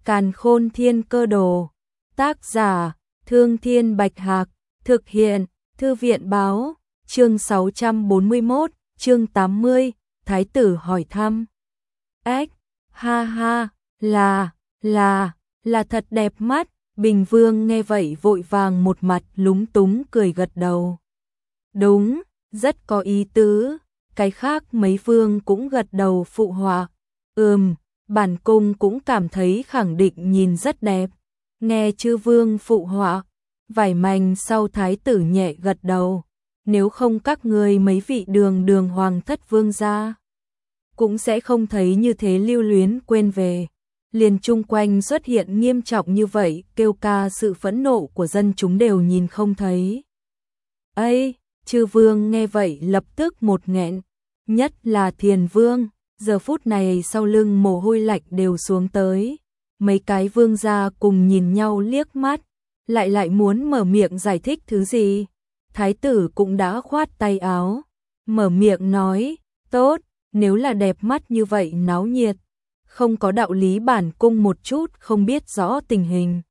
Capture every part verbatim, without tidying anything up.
Càn Khôn Thiên Cơ Đồ. Tác giả: Thương Thiên Bạch Hạc. Thực hiện: Thư viện Báo. Chương sáu trăm bốn mươi mốt, chương tám mươi, Thái tử hỏi thăm. Ếch, ha ha, là, là, là thật đẹp mắt. Bình Vương nghe vậy vội vàng một mặt lúng túng cười gật đầu. Đúng, rất có ý tứ. Cái khác mấy vương cũng gật đầu phụ họa. Ừm, bản cung cũng cảm thấy khẳng định nhìn rất đẹp. Nghe chư vương phụ họa, vải mành sau thái tử nhẹ gật đầu. Nếu không các ngươi mấy vị đường đường hoàng thất vương gia, cũng sẽ không thấy như thế lưu luyến quên về. Liền chung quanh xuất hiện nghiêm trọng như vậy, kêu ca sự phẫn nộ của dân chúng đều nhìn không thấy. Ây, chư vương nghe vậy lập tức một nghẹn, nhất là Thiền Vương, giờ phút này sau lưng mồ hôi lạnh đều xuống tới. Mấy cái vương gia cùng nhìn nhau liếc mắt, lại lại muốn mở miệng giải thích thứ gì. Thái tử cũng đã khoát tay áo, mở miệng nói, tốt, nếu là đẹp mắt như vậy náo nhiệt, không có đạo lý bản cung một chút không biết rõ tình hình.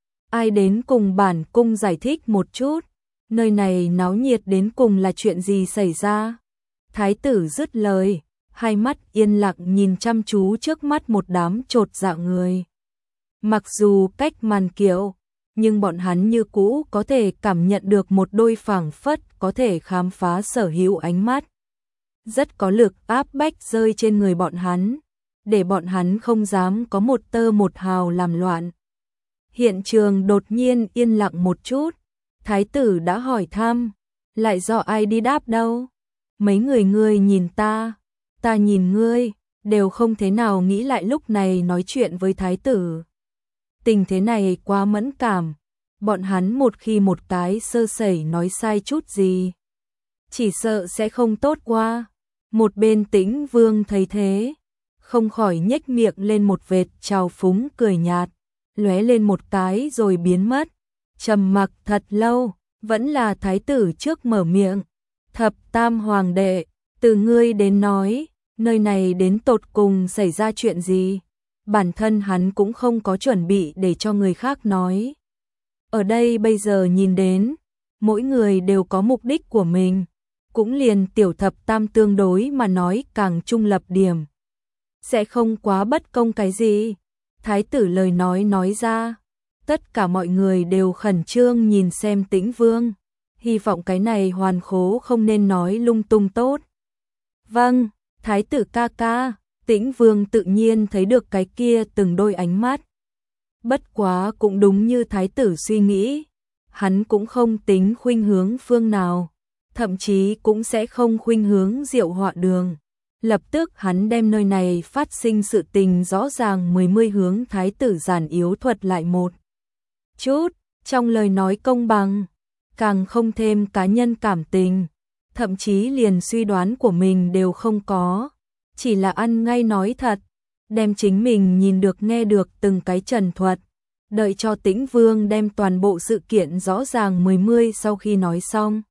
Ai đến cùng bản cung giải thích một chút, nơi này náo nhiệt đến cùng là chuyện gì xảy ra. Thái tử dứt lời, hai mắt yên lặng nhìn chăm chú trước mắt một đám chột dạ người. Mặc dù cách màn kiệu, nhưng bọn hắn như cũ có thể cảm nhận được một đôi phảng phất có thể khám phá sở hữu ánh mắt. Rất có lực áp bách rơi trên người bọn hắn, để bọn hắn không dám có một tơ một hào làm loạn. Hiện trường đột nhiên yên lặng một chút, thái tử đã hỏi thăm, lại do ai đi đáp đâu? Mấy người ngươi nhìn ta, ta nhìn ngươi, đều không thế nào nghĩ lại lúc này nói chuyện với thái tử. Tình thế này quá mẫn cảm, bọn hắn một khi một cái sơ sẩy nói sai chút gì, chỉ sợ sẽ không tốt qua. Một bên Tĩnh Vương thấy thế, không khỏi nhếch miệng lên một vệt trào phúng cười nhạt, lóe lên một cái rồi biến mất. Trầm mặc thật lâu, vẫn là thái tử trước mở miệng. Thập tam hoàng đệ, từ ngươi đến nói, nơi này đến tột cùng xảy ra chuyện gì? Bản thân hắn cũng không có chuẩn bị để cho người khác nói. Ở đây bây giờ nhìn đến, mỗi người đều có mục đích của mình, cũng liền tiểu thập tam tương đối mà nói càng trung lập điểm. Sẽ không quá bất công cái gì. Thái tử lời nói nói ra, tất cả mọi người đều khẩn trương nhìn xem Tĩnh Vương. Hy vọng cái này hoàn khố không nên nói lung tung tốt. Vâng, thái tử ca ca. Tĩnh Vương tự nhiên thấy được cái kia từng đôi ánh mắt. Bất quá cũng đúng như thái tử suy nghĩ, hắn cũng không tính khuynh hướng phương nào, thậm chí cũng sẽ không khuynh hướng Diệu Họa Đường. Lập tức hắn đem nơi này phát sinh sự tình rõ ràng mười mươi hướng thái tử giản yếu thuật lại một chút, trong lời nói công bằng, càng không thêm cá nhân cảm tình, thậm chí liền suy đoán của mình đều không có, chỉ là ăn ngay nói thật, đem chính mình nhìn được nghe được từng cái trần thuật, đợi cho Tĩnh Vương đem toàn bộ sự kiện rõ ràng mười mươi sau khi nói xong.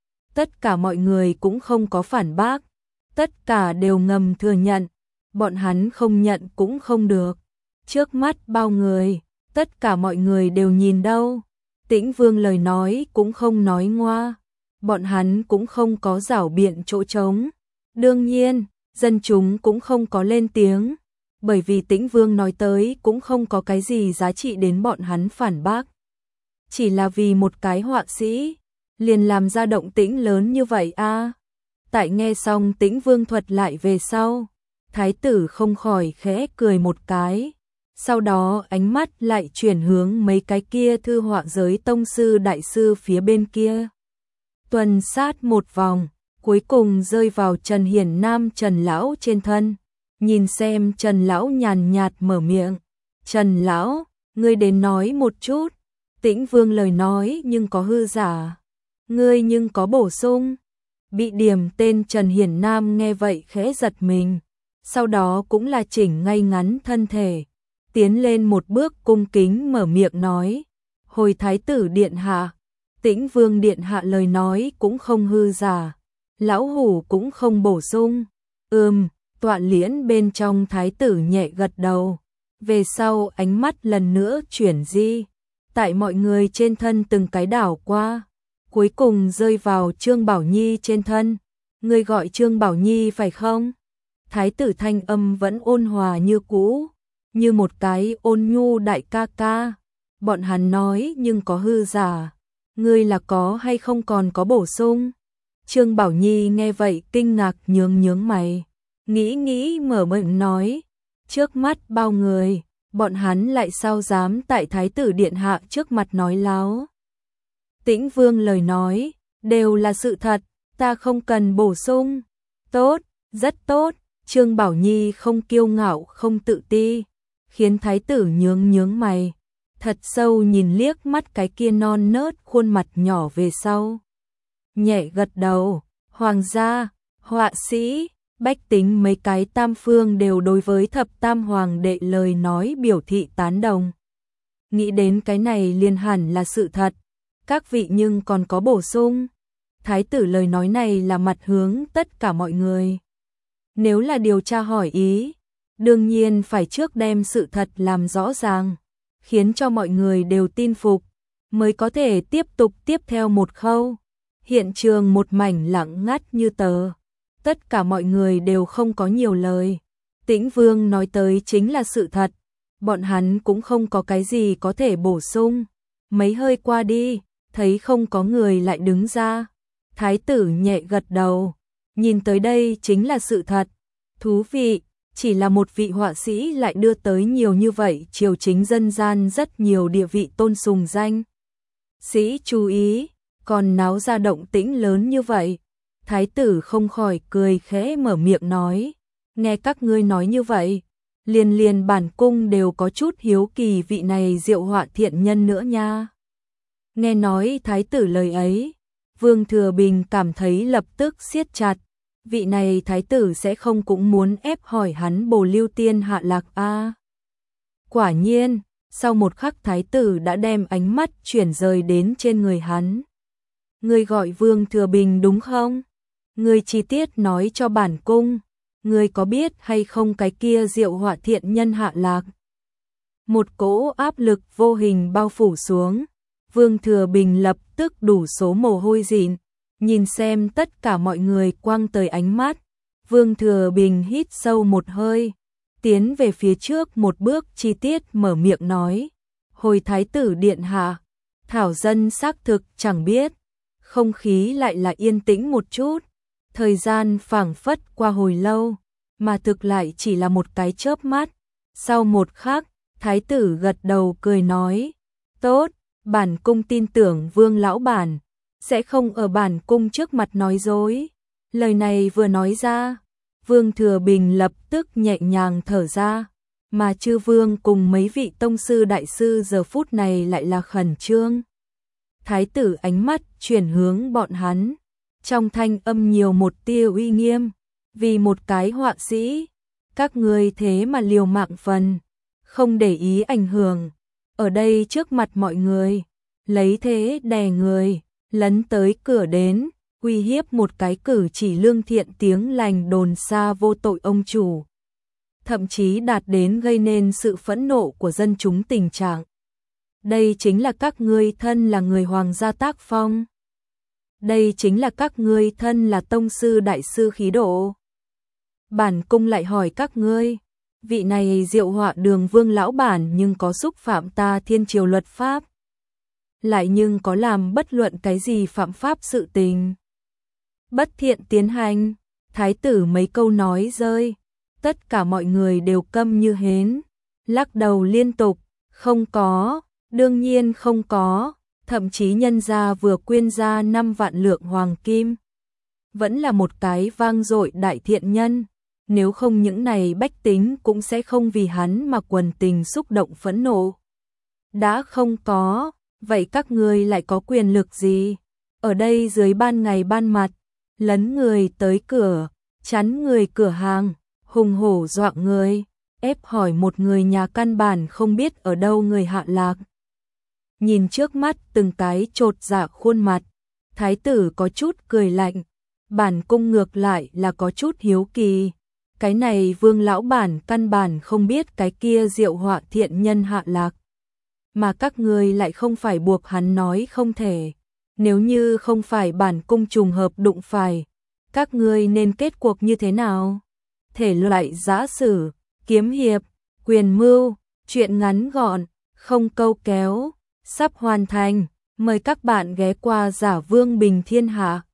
Tất cả mọi người cũng không có phản bác, tất cả đều ngầm thừa nhận, bọn hắn không nhận cũng không được. Trước mắt bao người, tất cả mọi người đều nhìn đâu. Tĩnh Vương lời nói cũng không nói ngoa, bọn hắn cũng không có giảo biện chỗ trống. Đương nhiên, dân chúng cũng không có lên tiếng, bởi vì Tĩnh Vương nói tới cũng không có cái gì giá trị đến bọn hắn phản bác. Chỉ là vì một cái họa sĩ, liền làm ra động tĩnh lớn như vậy a. À. Tại nghe xong Tĩnh Vương thuật lại về sau, thái tử không khỏi khẽ cười một cái, sau đó ánh mắt lại chuyển hướng mấy cái kia thư họa giới tông sư đại sư phía bên kia. Tuần sát một vòng, cuối cùng rơi vào Trần Hiển Nam Trần Lão trên thân. Nhìn xem Trần Lão nhàn nhạt mở miệng. Trần Lão, ngươi đến nói một chút. Tĩnh Vương lời nói nhưng có hư giả, ngươi nhưng có bổ sung. Bị điểm tên Trần Hiển Nam nghe vậy khẽ giật mình, sau đó cũng là chỉnh ngay ngắn thân thể, tiến lên một bước cung kính mở miệng nói, hồi thái tử điện hạ. Tĩnh Vương điện hạ lời nói cũng không hư giả, lão hủ cũng không bổ sung. Ừm, tọa liễn bên trong thái tử nhẹ gật đầu, Về sau ánh mắt lần nữa chuyển di, tại mọi người trên thân từng cái đảo qua, cuối cùng rơi vào Trương Bảo Nhi trên thân. Ngươi gọi Trương Bảo Nhi phải không? Thái tử thanh âm vẫn ôn hòa như cũ, như một cái ôn nhu đại ca ca. Bọn hắn nói nhưng có hư giả. Ngươi là có hay không còn có bổ sung? Trương Bảo Nhi nghe vậy kinh ngạc nhướng nhướng mày. Nghĩ nghĩ mở miệng nói. Trước mắt bao người, bọn hắn lại sao dám tại Thái tử điện hạ trước mặt nói láo. Tĩnh Vương lời nói, đều là sự thật, ta không cần bổ sung. Tốt, rất tốt. Trương Bảo Nhi không kiêu ngạo không tự ti, khiến Thái tử nhướng nhướng mày, thật sâu nhìn liếc mắt cái kia non nớt khuôn mặt nhỏ về sau. Nhẹ gật đầu, hoàng gia, họa sĩ, bách tính mấy cái tam phương đều đối với thập tam hoàng đệ lời nói biểu thị tán đồng. Nghĩ đến cái này liền hẳn là sự thật, các vị nhưng còn có bổ sung. Thái tử lời nói này là mặt hướng tất cả mọi người. Nếu là điều tra hỏi ý, đương nhiên phải trước đem sự thật làm rõ ràng, khiến cho mọi người đều tin phục, mới có thể tiếp tục tiếp theo một khâu. Hiện trường một mảnh lặng ngắt như tờ, tất cả mọi người đều không có nhiều lời. Tĩnh Vương nói tới chính là sự thật, bọn hắn cũng không có cái gì có thể bổ sung. Mấy hơi qua đi, thấy không có người lại đứng ra. Thái tử nhẹ gật đầu, nhìn tới đây chính là sự thật. Thú vị, chỉ là một vị họa sĩ lại đưa tới nhiều như vậy triều chính dân gian rất nhiều địa vị tôn sùng danh. Sĩ chú ý, còn náo ra động tĩnh lớn như vậy. Thái tử không khỏi cười khẽ mở miệng nói, nghe các ngươi nói như vậy, liền liền bản cung đều có chút hiếu kỳ vị này diệu họa thiện nhân nữa nha. Nghe nói thái tử lời ấy, Vương Thừa Bình cảm thấy lập tức siết chặt, vị này thái tử sẽ không cũng muốn ép hỏi hắn bồ lưu tiên hạ lạc a. À. Quả nhiên, sau một khắc thái tử đã đem ánh mắt chuyển rời đến trên người hắn. Ngươi gọi Vương Thừa Bình đúng không? Ngươi chi tiết nói cho bản cung, ngươi có biết hay không cái kia diệu họa thiện nhân hạ lạc? Một cỗ áp lực vô hình bao phủ xuống, Vương Thừa Bình lập tức đủ số mồ hôi dịn, nhìn xem tất cả mọi người quăng tới ánh mắt. Vương Thừa Bình hít sâu một hơi, tiến về phía trước một bước chi tiết mở miệng nói, hồi thái tử điện hạ, thảo dân xác thực chẳng biết. Không khí lại là yên tĩnh một chút, thời gian phảng phất qua hồi lâu, mà thực lại chỉ là một cái chớp mắt. Sau một khắc, thái tử gật đầu cười nói, tốt, bản cung tin tưởng Vương lão bản sẽ không ở bản cung trước mặt nói dối. Lời này vừa nói ra, Vương Thừa Bình lập tức nhẹ nhàng thở ra, mà chư vương cùng mấy vị tông sư đại sư giờ phút này lại là khẩn trương. Thái tử ánh mắt chuyển hướng bọn hắn, trong thanh âm nhiều một tia uy nghiêm, vì một cái họa sĩ, các ngươi thế mà liều mạng phần, không để ý ảnh hưởng, ở đây trước mặt mọi người, lấy thế đè người, lấn tới cửa đến, uy hiếp một cái cử chỉ lương thiện tiếng lành đồn xa vô tội ông chủ, thậm chí đạt đến gây nên sự phẫn nộ của dân chúng tình trạng. Đây chính là các ngươi thân là người hoàng gia tác phong. Đây chính là các ngươi thân là tông sư đại sư khí độ. Bản cung lại hỏi các ngươi, vị này diệu họa đường Vương lão bản nhưng có xúc phạm ta thiên triều luật pháp, lại nhưng có làm bất luận cái gì phạm pháp sự tình. Bất thiện tiến hành, thái tử mấy câu nói rơi, tất cả mọi người đều câm như hến, lắc đầu liên tục, không có, đương nhiên không có, thậm chí nhân gia vừa quyên ra năm vạn lượng hoàng kim. Vẫn là một cái vang dội đại thiện nhân, nếu không những này bách tính cũng sẽ không vì hắn mà quần tình xúc động phẫn nộ. Đã không có, vậy các ngươi lại có quyền lực gì? Ở đây dưới ban ngày ban mặt, lấn người tới cửa, chắn người cửa hàng, hùng hổ dọa người, ép hỏi một người nhà căn bản không biết ở đâu người hạ lạc. Nhìn trước mắt từng cái chột dạ khuôn mặt, thái tử có chút cười lạnh, bản cung ngược lại là có chút hiếu kỳ, Cái này Vương lão bản căn bản không biết cái kia diệu họa thiện nhân hạ lạc. Mà các ngươi lại không phải buộc hắn nói không thể. Nếu như không phải bản cung trùng hợp đụng phải, các ngươi nên kết cuộc như thế nào? Thể loại giã sử, kiếm hiệp, quyền mưu, truyện ngắn gọn, không câu kéo, sắp hoàn thành. Mời các bạn ghé qua Giả Vương Bình Thiên Hạ.